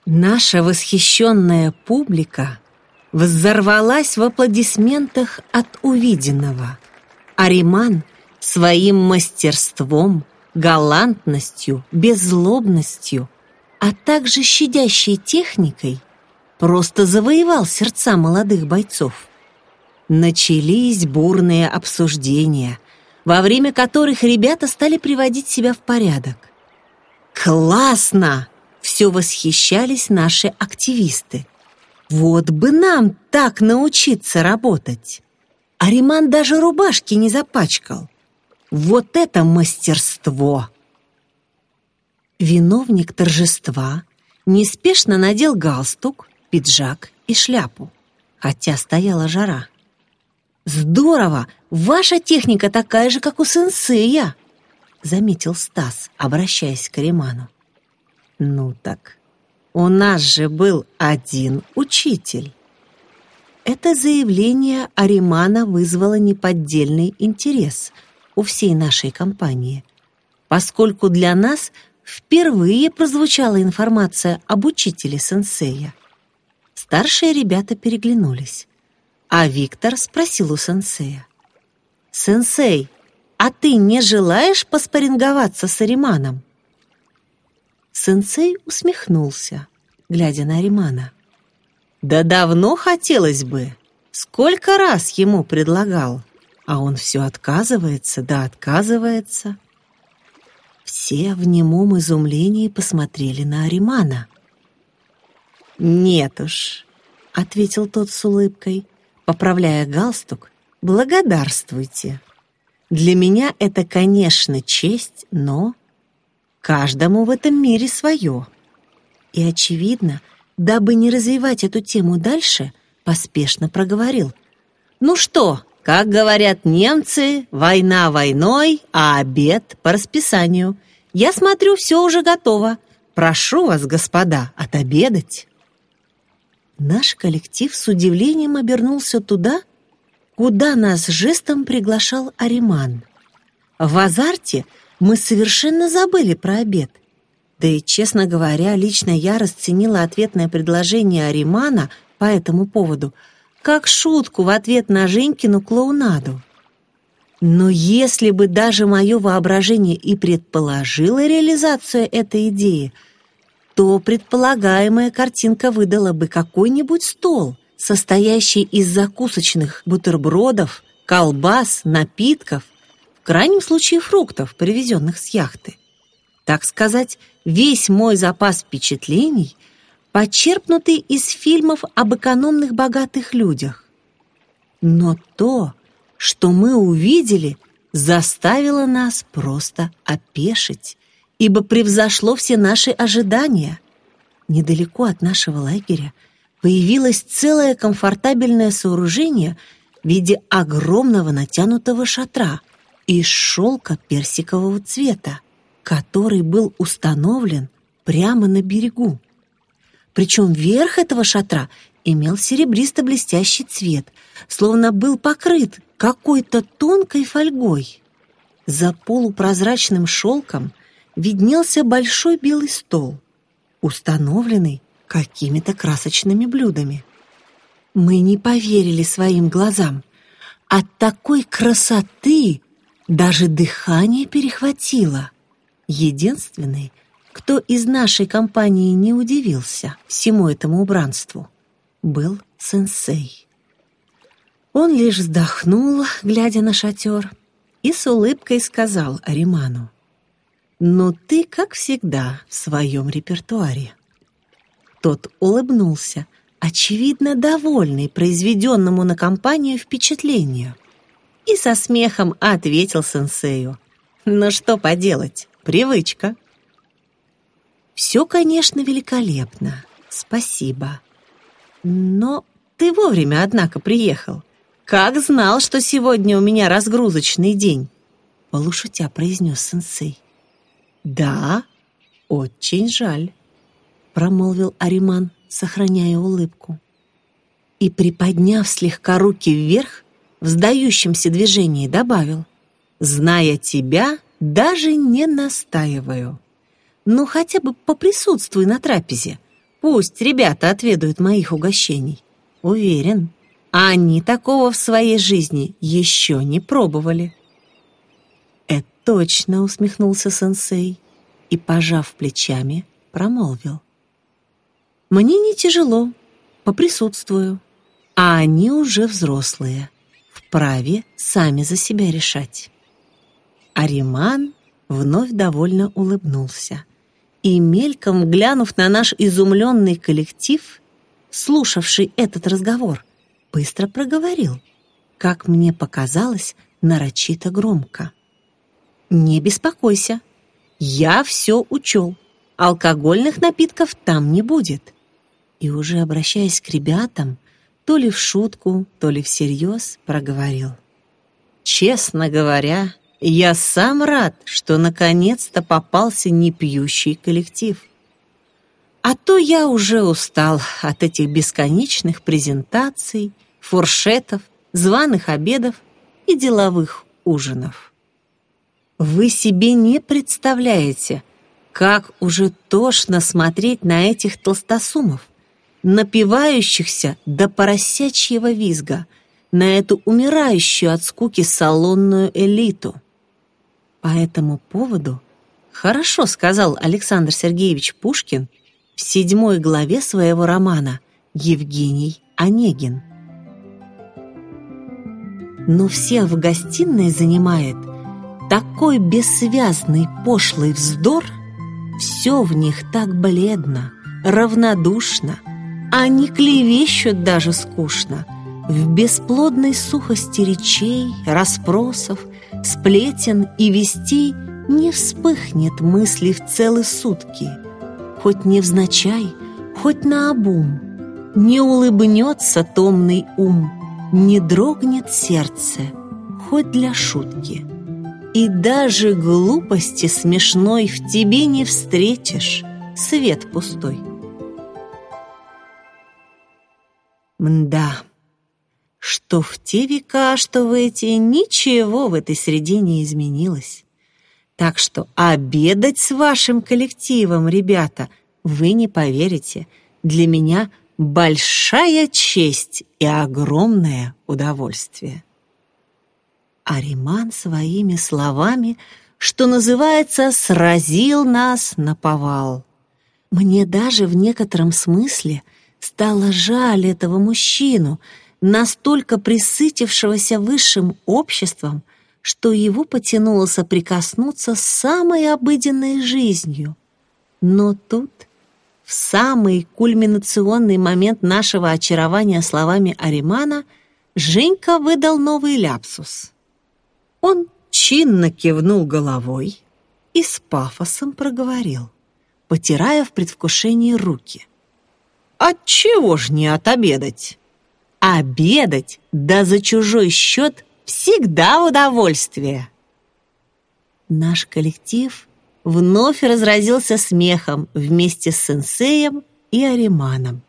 Наша восхищенная публика взорвалась в аплодисментах от увиденного. Ариман своим мастерством, галантностью, беззлобностью, а также щадящей техникой просто завоевал сердца молодых бойцов. Начались бурные обсуждения, во время которых ребята стали приводить себя в порядок. «Классно!» — все восхищались наши активисты. «Вот бы нам так научиться работать!» Ариман даже рубашки не запачкал. Вот это мастерство! Виновник торжества неспешно надел галстук, пиджак и шляпу, хотя стояла жара. «Здорово! Ваша техника такая же, как у сенсея!» — заметил Стас, обращаясь к Ариману. «Ну так, у нас же был один учитель». Это заявление Аримана вызвало неподдельный интерес у всей нашей компании, поскольку для нас впервые прозвучала информация об учителе сенсея. Старшие ребята переглянулись, а Виктор спросил у сенсея: «Сенсей, а ты не желаешь поспарринговаться с Ариманом?» Сенсей усмехнулся, глядя на Аримана. «Да давно хотелось бы. Сколько раз ему предлагал, а он все отказывается, да отказывается». Все в немом изумлении посмотрели на Аримана. «Нет уж», — ответил тот с улыбкой, поправляя галстук, — «благодарствуйте. Для меня это, конечно, честь, но каждому в этом мире свое». И, очевидно, дабы не развивать эту тему дальше, поспешно проговорил: «Ну что, как говорят немцы, война войной, а обед по расписанию. Я смотрю, все уже готово. Прошу вас, господа, отобедать». Наш коллектив с удивлением обернулся туда, куда нас жестом приглашал Ариман. В азарте мы совершенно забыли про обед. Да и, честно говоря, лично я расценила ответное предложение Аримана по этому поводу как шутку в ответ на Женькину клоунаду. Но если бы даже мое воображение и предположило реализацию этой идеи, то предполагаемая картинка выдала бы какой-нибудь стол, состоящий из закусочных бутербродов, колбас, напитков, в крайнем случае фруктов, привезенных с яхты. Так сказать, весь мой запас впечатлений, почерпнутый из фильмов об экономных богатых людях. Но то, что мы увидели, заставило нас просто опешить, ибо превзошло все наши ожидания. Недалеко от нашего лагеря появилось целое комфортабельное сооружение в виде огромного натянутого шатра из шелка персикового цвета, который был установлен прямо на берегу. Причем верх этого шатра имел серебристо-блестящий цвет, словно был покрыт какой-то тонкой фольгой. За полупрозрачным шелком виднелся большой белый стол, установленный какими-то красочными блюдами. Мы не поверили своим глазам. От такой красоты даже дыхание перехватило. Единственный, кто из нашей компании не удивился всему этому убранству, был сенсей. Он лишь вздохнул, глядя на шатер, и с улыбкой сказал Ариману: «Ну ты, как всегда, в своем репертуаре». Тот улыбнулся, очевидно довольный произведенному на компанию впечатлению, и со смехом ответил сенсею: «Ну что поделать, привычка». «Все, конечно, великолепно, спасибо. Но ты вовремя, однако, приехал. Как знал, что сегодня у меня разгрузочный день», — полушутя произнес сенсей. «Да, очень жаль», — промолвил Ариман, сохраняя улыбку. И, приподняв слегка руки вверх, в сдающемся движении добавил: «Зная тебя, даже не настаиваю. Ну, хотя бы поприсутствуй на трапезе. Пусть ребята отведают моих угощений. Уверен, они такого в своей жизни еще не пробовали. «Это точно», — усмехнулся сенсей и, пожав плечами, промолвил. «Мне не тяжело, поприсутствую, а они уже взрослые, вправе сами за себя решать». Ариман вновь довольно улыбнулся и, мельком глянув на наш изумленный коллектив, слушавший этот разговор, быстро проговорил, как мне показалось, нарочито громко. «Не беспокойся, я все учел, алкогольных напитков там не будет». И уже обращаясь к ребятам, то ли в шутку, то ли всерьез, проговорил. «Честно говоря, я сам рад, что наконец-то попался непьющий коллектив. А то я уже устал от этих бесконечных презентаций, фуршетов, званых обедов и деловых ужинов. Вы себе не представляете, как уже тошно смотреть на этих толстосумов, напивающихся до поросячьего визга, на эту умирающую от скуки салонную элиту. По этому поводу хорошо сказал Александр Сергеевич Пушкин в 7 главе своего романа «Евгений Онегин». Но всех в гостиной занимает такой бессвязный пошлый вздор, все в них так бледно, равнодушно, они клевещут даже скучно, в бесплодной сухости речей, расспросов, сплетен и вестей не вспыхнет мысли в целые сутки, хоть невзначай, хоть наобум, не улыбнется томный ум, не дрогнет сердце, хоть для шутки. И даже глупости смешной в тебе не встретишь, свет пустой. Мда, что в те века, что в эти, ничего в этой среде не изменилось. Так что обедать с вашим коллективом, ребята, вы не поверите, для меня большая честь и огромное удовольствие. Ариман своими словами, что называется, сразил нас наповал. Мне даже в некотором смысле стало жаль этого мужчину, настолько пресытившегося высшим обществом, что его потянуло соприкоснуться с самой обыденной жизнью. Но тут, в самый кульминационный момент нашего очарования словами Аримана, Женька выдал новый ляпсус. Он чинно кивнул головой и с пафосом проговорил, потирая в предвкушении руки. «Отчего ж не отобедать? Обедать, да за чужой счет, всегда удовольствие!» Наш коллектив вновь разразился смехом вместе с сенсеем и Ариманом.